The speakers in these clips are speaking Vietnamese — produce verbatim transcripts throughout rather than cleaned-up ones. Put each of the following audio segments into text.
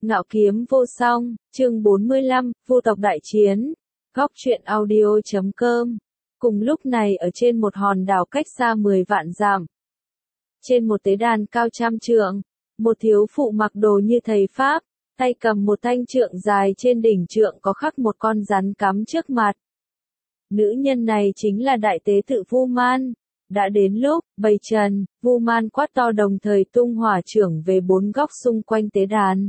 Ngạo kiếm vô song, chương bốn mươi lăm, vô tộc đại chiến. Góc truyện audio chấm com. Cùng lúc này ở trên một hòn đảo cách xa mười vạn dặm. Trên một tế đàn cao trăm trượng, một thiếu phụ mặc đồ như thầy Pháp, tay cầm một thanh trượng dài, trên đỉnh trượng có khắc một con rắn cắm trước mặt. Nữ nhân này chính là đại tế tự Vu Man. Đã đến lúc, bầy trần, Vu Man quát to đồng thời tung hỏa chưởng về bốn góc xung quanh tế đàn.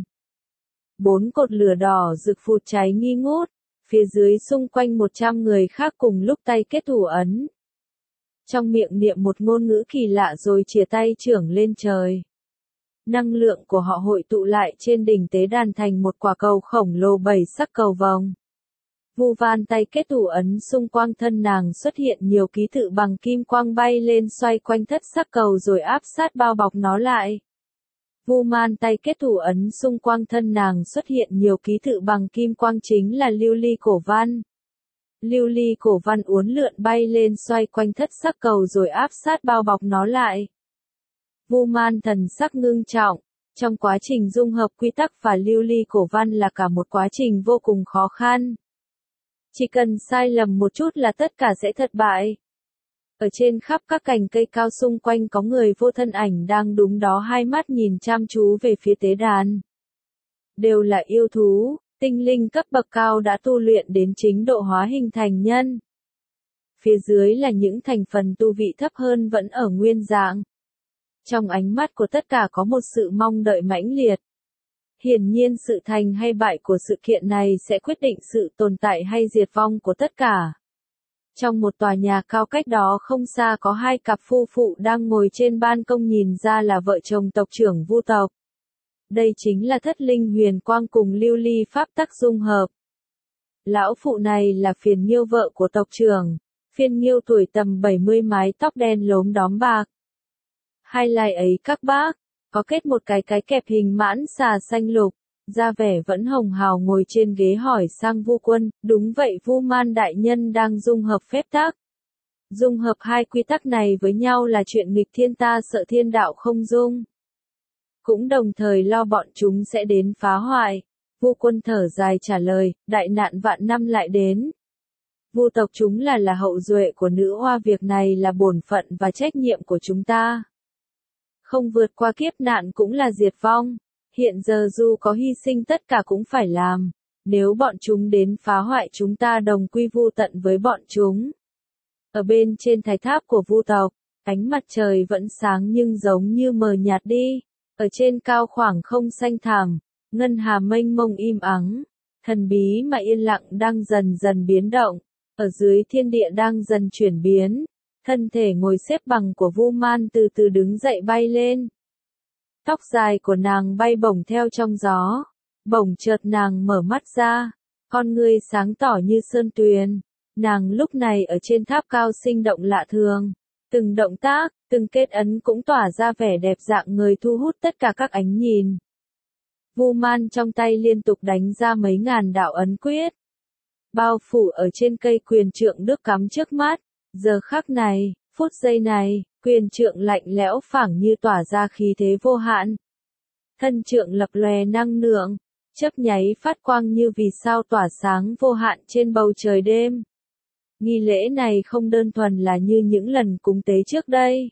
Bốn cột lửa đỏ rực phụt cháy nghi ngút, phía dưới xung quanh một trăm người khác cùng lúc tay kết thủ ấn. Trong miệng niệm một ngôn ngữ kỳ lạ rồi chìa tay chưởng lên trời. Năng lượng của họ hội tụ lại trên đỉnh tế đàn thành một quả cầu khổng lồ bảy sắc cầu vồng. Vu Van tay kết thủ ấn, xung quanh thân nàng xuất hiện nhiều ký tự bằng kim quang bay lên xoay quanh thất sắc cầu rồi áp sát bao bọc nó lại. Vu Man tay kết thủ ấn, xung quanh thân nàng xuất hiện nhiều ký tự bằng kim quang chính là lưu ly cổ văn. Lưu ly cổ văn uốn lượn bay lên xoay quanh thất sắc cầu rồi áp sát bao bọc nó lại. Vu Man thần sắc ngưng trọng. Trong quá trình dung hợp quy tắc và lưu ly cổ văn là cả một quá trình vô cùng khó khăn. Chỉ cần sai lầm một chút là tất cả sẽ thất bại. Ở trên khắp các cành cây cao xung quanh có người vô thân ảnh đang đúng đó, hai mắt nhìn chăm chú về phía tế đàn. Đều là yêu thú, tinh linh cấp bậc cao đã tu luyện đến chính độ hóa hình thành nhân. Phía dưới là những thành phần tu vị thấp hơn vẫn ở nguyên dạng. Trong ánh mắt của tất cả có một sự mong đợi mãnh liệt. Hiển nhiên sự thành hay bại của sự kiện này sẽ quyết định sự tồn tại hay diệt vong của tất cả. Trong một tòa nhà cao cách đó không xa có hai cặp phu phụ đang ngồi trên ban công, nhìn ra là vợ chồng tộc trưởng Vu tộc. Đây chính là Thất Linh Huyền Quang cùng lưu ly pháp tắc dung hợp. Lão phụ này là Phiền Nghiêu, vợ của tộc trưởng. Phiền Nghiêu tuổi tầm bảy mươi, mái tóc đen lốm đóm bạc. Hai lai ấy các bác, có kết một cái cái kẹp hình mãn xà xanh lục, da vẻ vẫn hồng hào ngồi trên ghế hỏi sang Vu Quân, đúng vậy Vu Man đại nhân đang dung hợp phép tắc. Dung hợp hai quy tắc này với nhau là chuyện nghịch thiên, ta sợ thiên đạo không dung. Cũng đồng thời lo bọn chúng sẽ đến phá hoại. Vu Quân thở dài trả lời, đại nạn vạn năm lại đến. Vu tộc chúng là là hậu duệ của nữ hoa, việc này là bổn phận và trách nhiệm của chúng ta. Không vượt qua kiếp nạn cũng là diệt vong. Hiện giờ dù có hy sinh tất cả cũng phải làm. Nếu bọn chúng đến phá hoại chúng ta đồng quy vu tận với bọn chúng. Ở bên trên thạch tháp của Vu tộc, ánh mặt trời vẫn sáng nhưng giống như mờ nhạt đi. Ở trên cao khoảng không xanh thẳm, ngân hà mênh mông im ắng, thần bí mà yên lặng đang dần dần biến động. Ở dưới thiên địa đang dần chuyển biến. Thân thể ngồi xếp bằng của Vu Man từ từ đứng dậy bay lên. Tóc dài của nàng bay bổng theo trong gió. Bổng chợt nàng mở mắt ra. Con ngươi sáng tỏ như sơn tuyền. Nàng lúc này ở trên tháp cao sinh động lạ thường. Từng động tác, từng kết ấn cũng tỏa ra vẻ đẹp dạng người, thu hút tất cả các ánh nhìn. Vu Man trong tay liên tục đánh ra mấy ngàn đạo ấn quyết. Bao phủ ở trên cây quyền trượng đước cắm trước mắt. Giờ khắc này, phút giây này, quyền trượng lạnh lẽo phảng như tỏa ra khí thế vô hạn. Thân trượng lập lòe năng lượng, chớp nháy phát quang như vì sao tỏa sáng vô hạn trên bầu trời đêm. Nghi lễ này không đơn thuần là như những lần cúng tế trước đây.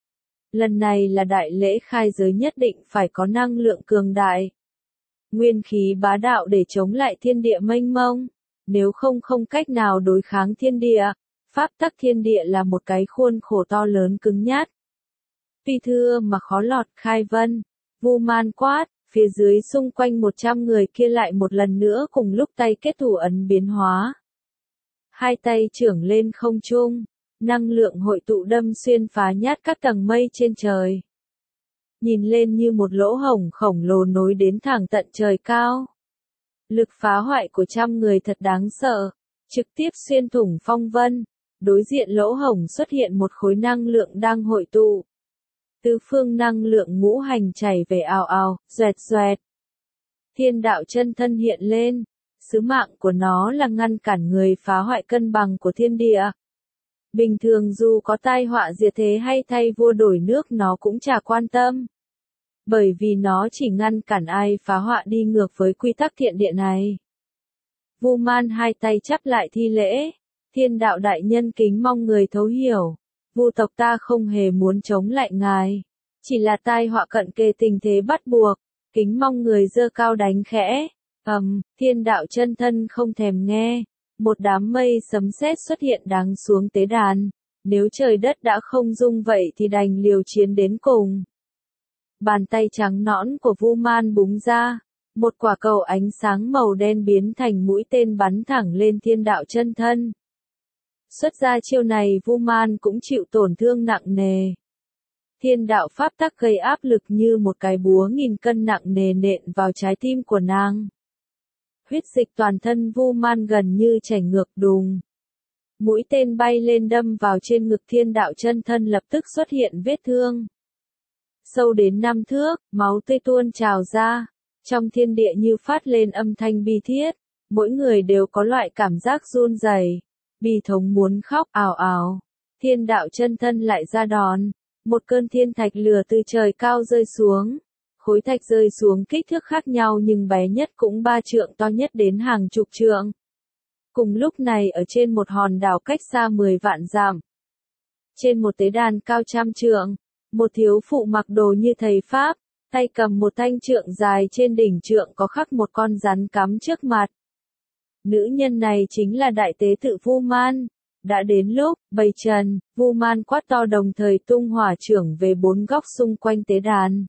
Lần này là đại lễ khai giới, nhất định phải có năng lượng cường đại. Nguyên khí bá đạo để chống lại thiên địa mênh mông, nếu không không cách nào đối kháng thiên địa. Pháp tắc thiên địa là một cái khuôn khổ to lớn cứng nhát. Tuy thưa mà khó lọt, khai vân. Vu Man quát, phía dưới xung quanh một trăm người kia lại một lần nữa cùng lúc tay kết thủ ấn biến hóa. Hai tay chưởng lên không trung, năng lượng hội tụ đâm xuyên phá nhát các tầng mây trên trời. Nhìn lên như một lỗ hổng khổng lồ nối đến thẳng tận trời cao. Lực phá hoại của trăm người thật đáng sợ, trực tiếp xuyên thủng phong vân. Đối diện lỗ hổng xuất hiện một khối năng lượng đang hội tụ. Tứ phương năng lượng ngũ hành chảy về ào ào, doẹt doẹt. Thiên đạo chân thân hiện lên. Sứ mạng của nó là ngăn cản người phá hoại cân bằng của thiên địa. Bình thường dù có tai họa diệt thế hay thay vua đổi nước nó cũng chả quan tâm. bởi vì nó chỉ ngăn cản ai phá hoại đi ngược với quy tắc thiện địa này. Vu Man hai tay chắp lại thi lễ, thiên đạo đại nhân kính mong người thấu hiểu, Vu tộc ta không hề muốn chống lại ngài, chỉ là tai họa cận kề tình thế bắt buộc, kính mong người giơ cao đánh khẽ. Ầm, um, thiên đạo chân thân không thèm nghe, một đám mây sấm sét xuất hiện đắng xuống tế đàn, nếu trời đất đã không dung vậy thì đành liều chiến đến cùng. Bàn tay trắng nõn của Vu Man búng ra, một quả cầu ánh sáng màu đen biến thành mũi tên bắn thẳng lên thiên đạo chân thân. Xuất ra chiêu này Vu Man cũng chịu tổn thương nặng nề. Thiên đạo pháp tắc gây áp lực như một cái búa nghìn cân nặng nề nện vào trái tim của nàng. Huyết dịch toàn thân Vu Man gần như chảy ngược đùng. Mũi tên bay lên đâm vào trên ngực thiên đạo chân thân lập tức xuất hiện vết thương. Sâu đến năm thước, máu tươi tuôn trào ra. Trong thiên địa như phát lên âm thanh bi thiết. Mỗi người đều có loại cảm giác run rẩy, bi thống muốn khóc ào ào. Thiên đạo chân thân lại ra đòn. Một cơn thiên thạch lửa từ trời cao rơi xuống. Khối thạch rơi xuống kích thước khác nhau nhưng bé nhất cũng ba trượng, to nhất đến hàng chục trượng. Cùng lúc này ở trên một hòn đảo cách xa mười vạn dặm, trên một tế đàn cao trăm trượng, một thiếu phụ mặc đồ như thầy Pháp, tay cầm một thanh trượng dài, trên đỉnh trượng có khắc một con rắn cắm trước mặt. Nữ nhân này chính là đại tế tự Vu Man. Đã đến lúc, bầy trần, Vu Man quát to đồng thời tung hỏa chưởng về bốn góc xung quanh tế đàn.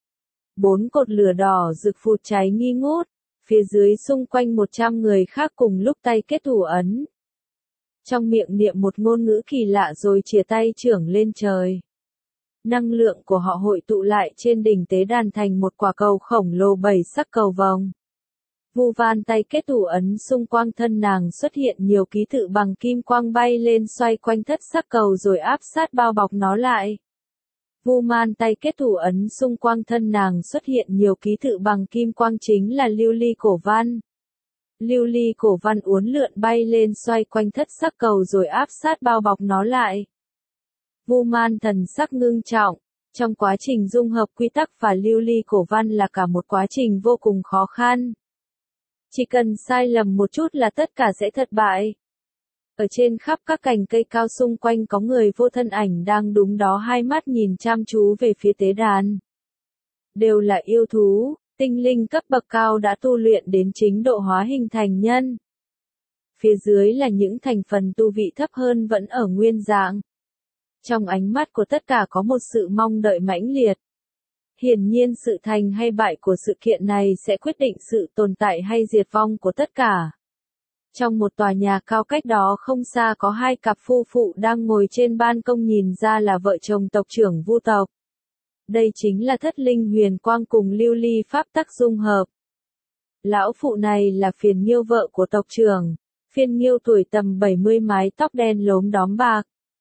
Bốn cột lửa đỏ rực phụt cháy nghi ngút, phía dưới xung quanh một trăm người khác cùng lúc tay kết thủ ấn. Trong miệng niệm một ngôn ngữ kỳ lạ rồi chìa tay chưởng lên trời. Năng lượng của họ hội tụ lại trên đỉnh tế đàn thành một quả cầu khổng lồ bảy sắc cầu vồng. Vu Man tay kết thủ ấn, xung quanh thân nàng xuất hiện nhiều ký tự bằng kim quang bay lên xoay quanh thất sắc cầu rồi áp sát bao bọc nó lại. Vu Man tay kết thủ ấn, xung quanh thân nàng xuất hiện nhiều ký tự bằng kim quang chính là lưu ly cổ văn. Lưu ly cổ văn uốn lượn bay lên xoay quanh thất sắc cầu rồi áp sát bao bọc nó lại. Vu Man thần sắc ngưng trọng, trong quá trình dung hợp quy tắc và lưu ly cổ văn là cả một quá trình vô cùng khó khăn. Chỉ cần sai lầm một chút là tất cả sẽ thất bại. Ở trên khắp các cành cây cao xung quanh có người vô thân ảnh đang đúng đó, hai mắt nhìn chăm chú về phía tế đàn. Đều là yêu thú, tinh linh cấp bậc cao đã tu luyện đến chính độ hóa hình thành nhân. Phía dưới là những thành phần tu vị thấp hơn vẫn ở nguyên dạng. Trong ánh mắt của tất cả có một sự mong đợi mãnh liệt. Hiển nhiên sự thành hay bại của sự kiện này sẽ quyết định sự tồn tại hay diệt vong của tất cả. Trong một tòa nhà cao cách đó không xa có hai cặp phu phụ đang ngồi trên ban công, nhìn ra là vợ chồng tộc trưởng Vu tộc. Đây chính là Thất Linh Huyền Quang cùng lưu ly pháp tắc dung hợp. Lão phụ này là Phiền Nghiêu, vợ của tộc trưởng. Phiền Nghiêu tuổi tầm bảy mươi, mái tóc đen lốm đóm bạc.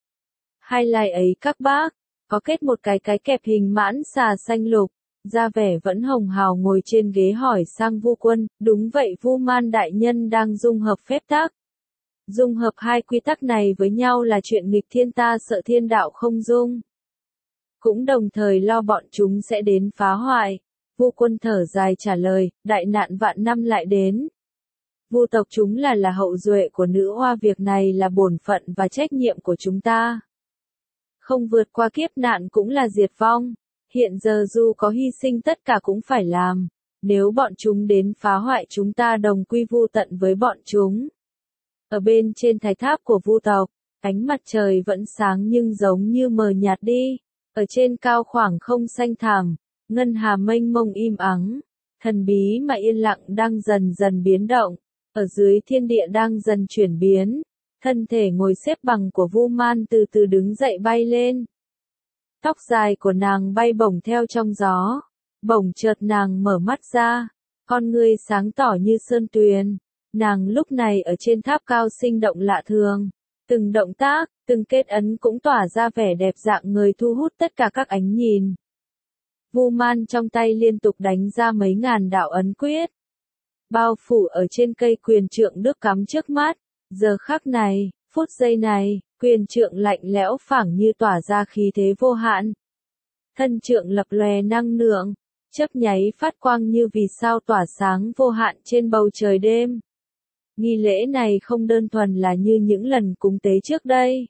Hai lai ấy các bác, có kết một cái cái kẹp hình mãn xà xanh lục, da vẻ vẫn hồng hào ngồi trên ghế hỏi sang Vu Quân, đúng vậy Vu Man đại nhân đang dung hợp phép tắc. Dung hợp hai quy tắc này với nhau là chuyện nghịch thiên, ta sợ thiên đạo không dung. Cũng đồng thời lo bọn chúng sẽ đến phá hoại. Vu Quân thở dài trả lời, đại nạn vạn năm lại đến. Vu tộc chúng là là hậu duệ của nữ hoa, việc này là bổn phận và trách nhiệm của chúng ta. Không vượt qua kiếp nạn cũng là diệt vong. Hiện giờ dù có hy sinh tất cả cũng phải làm. Nếu bọn chúng đến phá hoại chúng ta đồng quy vu tận với bọn chúng. Ở bên trên thạch tháp của Vu tộc, ánh mặt trời vẫn sáng nhưng giống như mờ nhạt đi. Ở trên cao khoảng không xanh thẳm, ngân hà mênh mông im ắng, thần bí mà yên lặng đang dần dần biến động. Ở dưới thiên địa đang dần chuyển biến. Thân thể ngồi xếp bằng của Vu Man từ từ đứng dậy bay lên. Tóc dài của nàng bay bổng theo trong gió. Bổng chợt nàng mở mắt ra. Con ngươi sáng tỏ như sơn tuyền. Nàng lúc này ở trên tháp cao sinh động lạ thường. Từng động tác, từng kết ấn cũng tỏa ra vẻ đẹp dạng người, thu hút tất cả các ánh nhìn. Vu Man trong tay liên tục đánh ra mấy ngàn đạo ấn quyết. Bao phủ ở trên cây quyền trượng nước cắm trước mắt. Giờ khắc này, phút giây này, quyền trượng lạnh lẽo phảng như tỏa ra khí thế vô hạn. Thân trượng lập lòe năng lượng, chớp nháy phát quang như vì sao tỏa sáng vô hạn trên bầu trời đêm. Nghi lễ này không đơn thuần là như những lần cúng tế trước đây.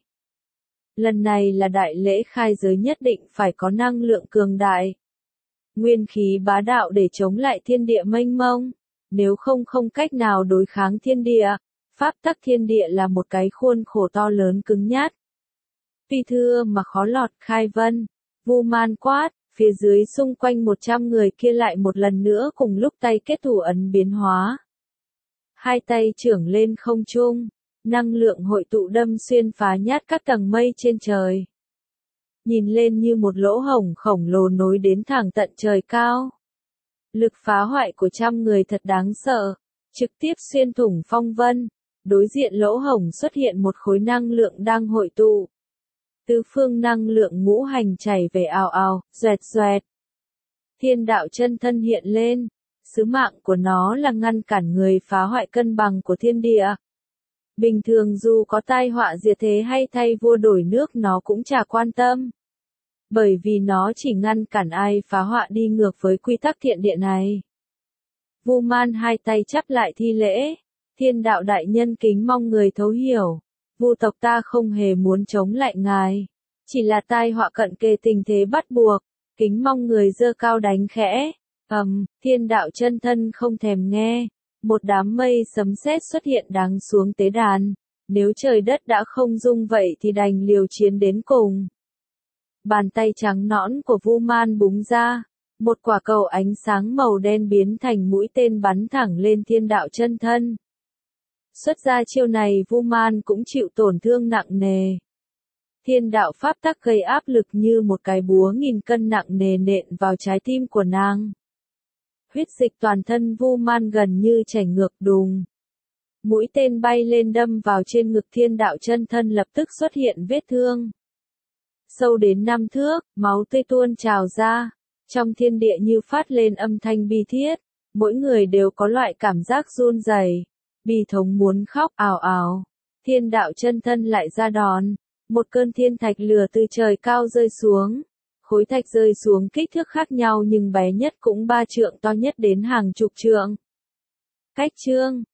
Lần này là đại lễ khai giới nhất định phải có năng lượng cường đại. Nguyên khí bá đạo để chống lại thiên địa mênh mông, nếu không không cách nào đối kháng thiên địa. Pháp tắc thiên địa là một cái khuôn khổ to lớn cứng nhát. Phi thưa mà khó lọt khai vân, Vu Man quát, phía dưới xung quanh một trăm người kia lại một lần nữa cùng lúc tay kết thủ ấn biến hóa. Hai tay trưởng lên không trung, năng lượng hội tụ đâm xuyên phá nhát các tầng mây trên trời. Nhìn lên như một lỗ hổng khổng lồ nối đến thẳng tận trời cao. Lực phá hoại của trăm người thật đáng sợ, trực tiếp xuyên thủng phong vân. Đối diện lỗ hổng xuất hiện một khối năng lượng đang hội tụ. Tứ phương năng lượng ngũ hành chảy về ào ào, doẹt doẹt. Thiên đạo chân thân hiện lên, sứ mạng của nó là ngăn cản người phá hoại cân bằng của thiên địa. Bình thường dù có tai họa diệt thế hay thay vua đổi nước nó cũng chả quan tâm. Bởi vì nó chỉ ngăn cản ai phá hoại đi ngược với quy tắc thiện địa này. Vu Man hai tay chắp lại thi lễ. Thiên đạo đại nhân kính mong người thấu hiểu, Vu tộc ta không hề muốn chống lại ngài, chỉ là tai họa cận kề tình thế bắt buộc, kính mong người giơ cao đánh khẽ. Ầm, um, thiên đạo chân thân không thèm nghe, một đám mây sấm sét xuất hiện đắng xuống tế đàn, nếu trời đất đã không dung vậy thì đành liều chiến đến cùng. Bàn tay trắng nõn của Vu Man búng ra, một quả cầu ánh sáng màu đen biến thành mũi tên bắn thẳng lên thiên đạo chân thân. Xuất ra chiêu này Vu Man cũng chịu tổn thương nặng nề. Thiên đạo pháp tắc gây áp lực như một cái búa nghìn cân nặng nề nện vào trái tim của nàng. Huyết dịch toàn thân Vu Man gần như chảy ngược đùng. Mũi tên bay lên đâm vào trên ngực thiên đạo chân thân lập tức xuất hiện vết thương. Sâu đến năm thước, máu tươi tuôn trào ra. Trong thiên địa như phát lên âm thanh bi thiết. Mỗi người đều có loại cảm giác run rẩy. Bi thống muốn khóc ào ào. Thiên đạo chân thân lại ra đòn. Một cơn thiên thạch lửa từ trời cao rơi xuống. Khối thạch rơi xuống kích thước khác nhau nhưng bé nhất cũng ba trượng, to nhất đến hàng chục trượng. Cách chương